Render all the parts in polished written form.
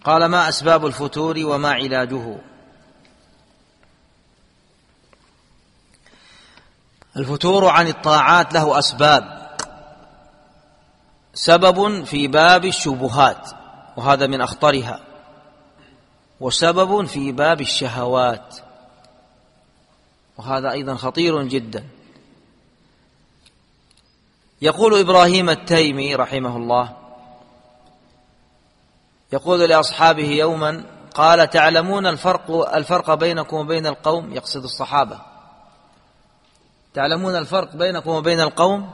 قال: ما أسباب الفتور وما علاجه؟ الفتور عن الطاعات له أسباب. سبب في باب الشبهات وهذا من أخطرها، وسبب في باب الشهوات وهذا أيضا خطير جدا. يقول إبراهيم التيمي رحمه الله، يقول لأصحابه يوما، قال: تعلمون الفرق بينكم وبين القوم، يقصد الصحابة، تعلمون الفرق بينكم وبين القوم؟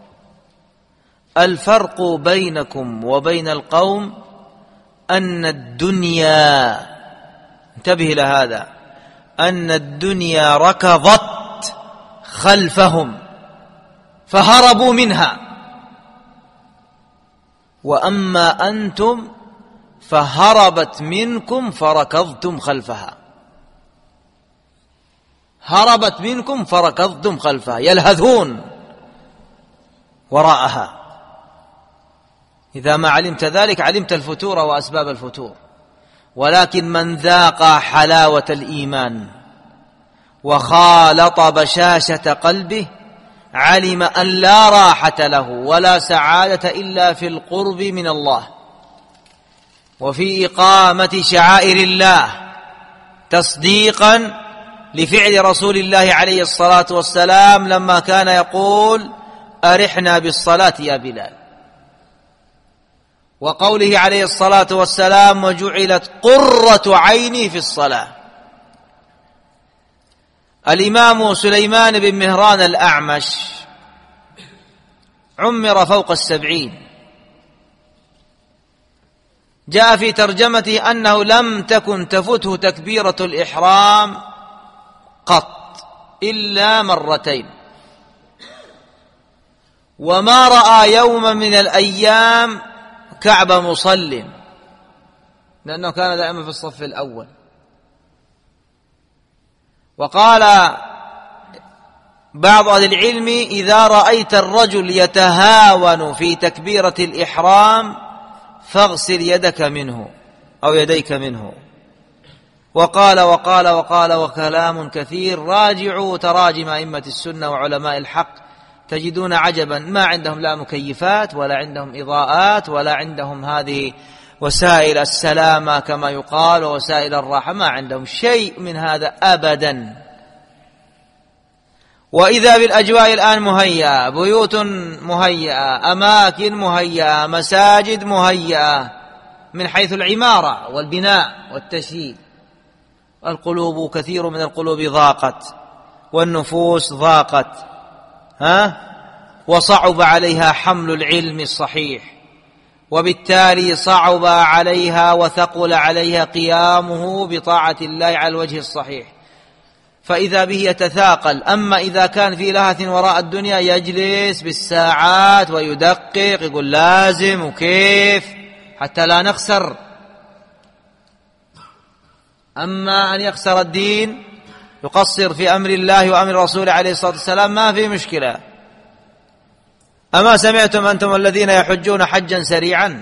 الفرق بينكم وبين القوم أن الدنيا، انتبه لهذا، أن الدنيا ركضت خلفهم فهربوا منها، وأما أنتم فهربت منكم فركضتم خلفها. هربت منكم فركضتم خلفها، يلهثون وراءها. إذا ما علمت ذلك علمت الفتور وأسباب الفتور. ولكن من ذاق حلاوة الإيمان وخالط بشاشة قلبه علم أن لا راحة له ولا سعادة إلا في القرب من الله وفي إقامة شعائر الله، تصديقا لفعل رسول الله عليه الصلاة والسلام لما كان يقول: أرحنا بالصلاة يا بلال، وقوله عليه الصلاة والسلام: وجعلت قرة عيني في الصلاة. الإمام سليمان بن مهران الأعمش عمر فوق 70، جاء في ترجمته أنه لم تكن تفته تكبيرة الإحرام قط إلا مرتين، وما رأى يوما من الأيام كعب مصل، لأنه كان دائما في الصف الأول. وقال بعض أهل العلم: إذا رأيت الرجل يتهاون في تكبيرة الإحرام فاغسل يدك منه أو يديك منه. وقال وقال وقال وكلام كثير. راجعوا تراجم أئمة السنة وعلماء الحق تجدون عجبا، ما عندهم لا مكيفات ولا عندهم إضاءات ولا عندهم هذه وسائل السلامة كما يقال ووسائل الراحة، ما عندهم شيء من هذا أبدا. وإذا بالأجواء الآن مهيئة، بيوت مهيئة، أماكن مهيئة، مساجد مهيئة من حيث العمارة والبناء والتشييد. القلوب، كثير من القلوب ضاقت والنفوس ضاقت، وصعب عليها حمل العلم الصحيح، وبالتالي صعب عليها وثقل عليها قيامه بطاعة الله على الوجه الصحيح، فإذا به يتثاقل. أما إذا كان في لهث وراء الدنيا يجلس بالساعات ويدقق، يقول لازم وكيف حتى لا نخسر. أما أن يخسر الدين، يقصر في أمر الله وأمر رسوله عليه الصلاة والسلام، ما في مشكلة. أما سمعتم أنتم الذين يحجون حجا سريعا؟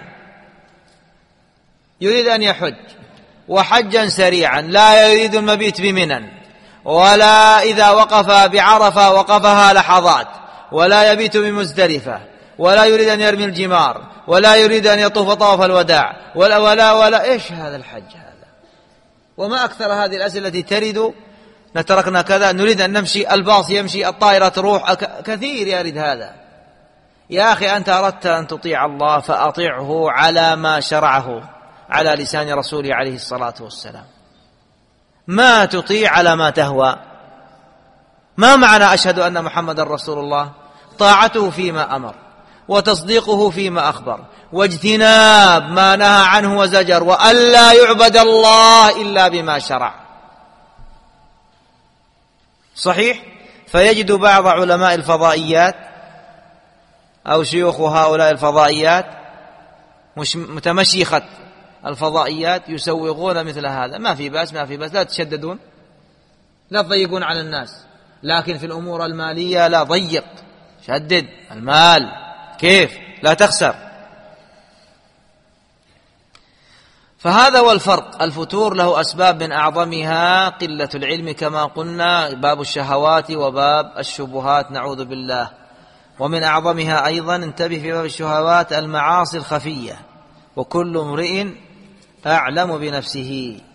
يريد أن يحج وحجا سريعا، لا يريد المبيت بمنى، ولا إذا وقف بعرفة وقفها لحظات، ولا يبيت بمزدلفة، ولا يريد أن يرمي الجمار، ولا يريد أن يطوف طواف الوداع، ولا إيش هذا الحج هذا؟ وما أكثر هذه الأسئلة التي ترد: نتركنا كذا، نريد أن نمشي، الباص يمشي، الطائرة تروح، كثير يرد هذا. يا أخي، أنت أردت أن تطيع الله فأطيعه على ما شرعه على لسان رسوله عليه الصلاة والسلام، ما تطيع على ما تهوى. ما معنى أشهد أن محمد رسول الله؟ طاعته فيما أمر، وتصديقه فيما أخبر، واجتناب ما نهى عنه وزجر، وألا يعبد الله إلا بما شرع. صحيح؟ فيجد بعض علماء الفضائيات أو شيوخ هؤلاء الفضائيات، متمشيخة الفضائيات، يسوغون مثل هذا. ما في بأس، ما في بأس، لا تشددون، لا تضيقون على الناس، لكن في الأمور المالية لا ضيق، شدد المال كيف لا تخسر. فهذا هو الفرق. الفتور له أسباب من أعظمها قلة العلم كما قلنا، باب الشهوات وباب الشبهات نعوذ بالله. ومن أعظمها أيضا انتبه في باب الشهوات المعاصي الخفية، وكل امرئ أعلم بنفسه.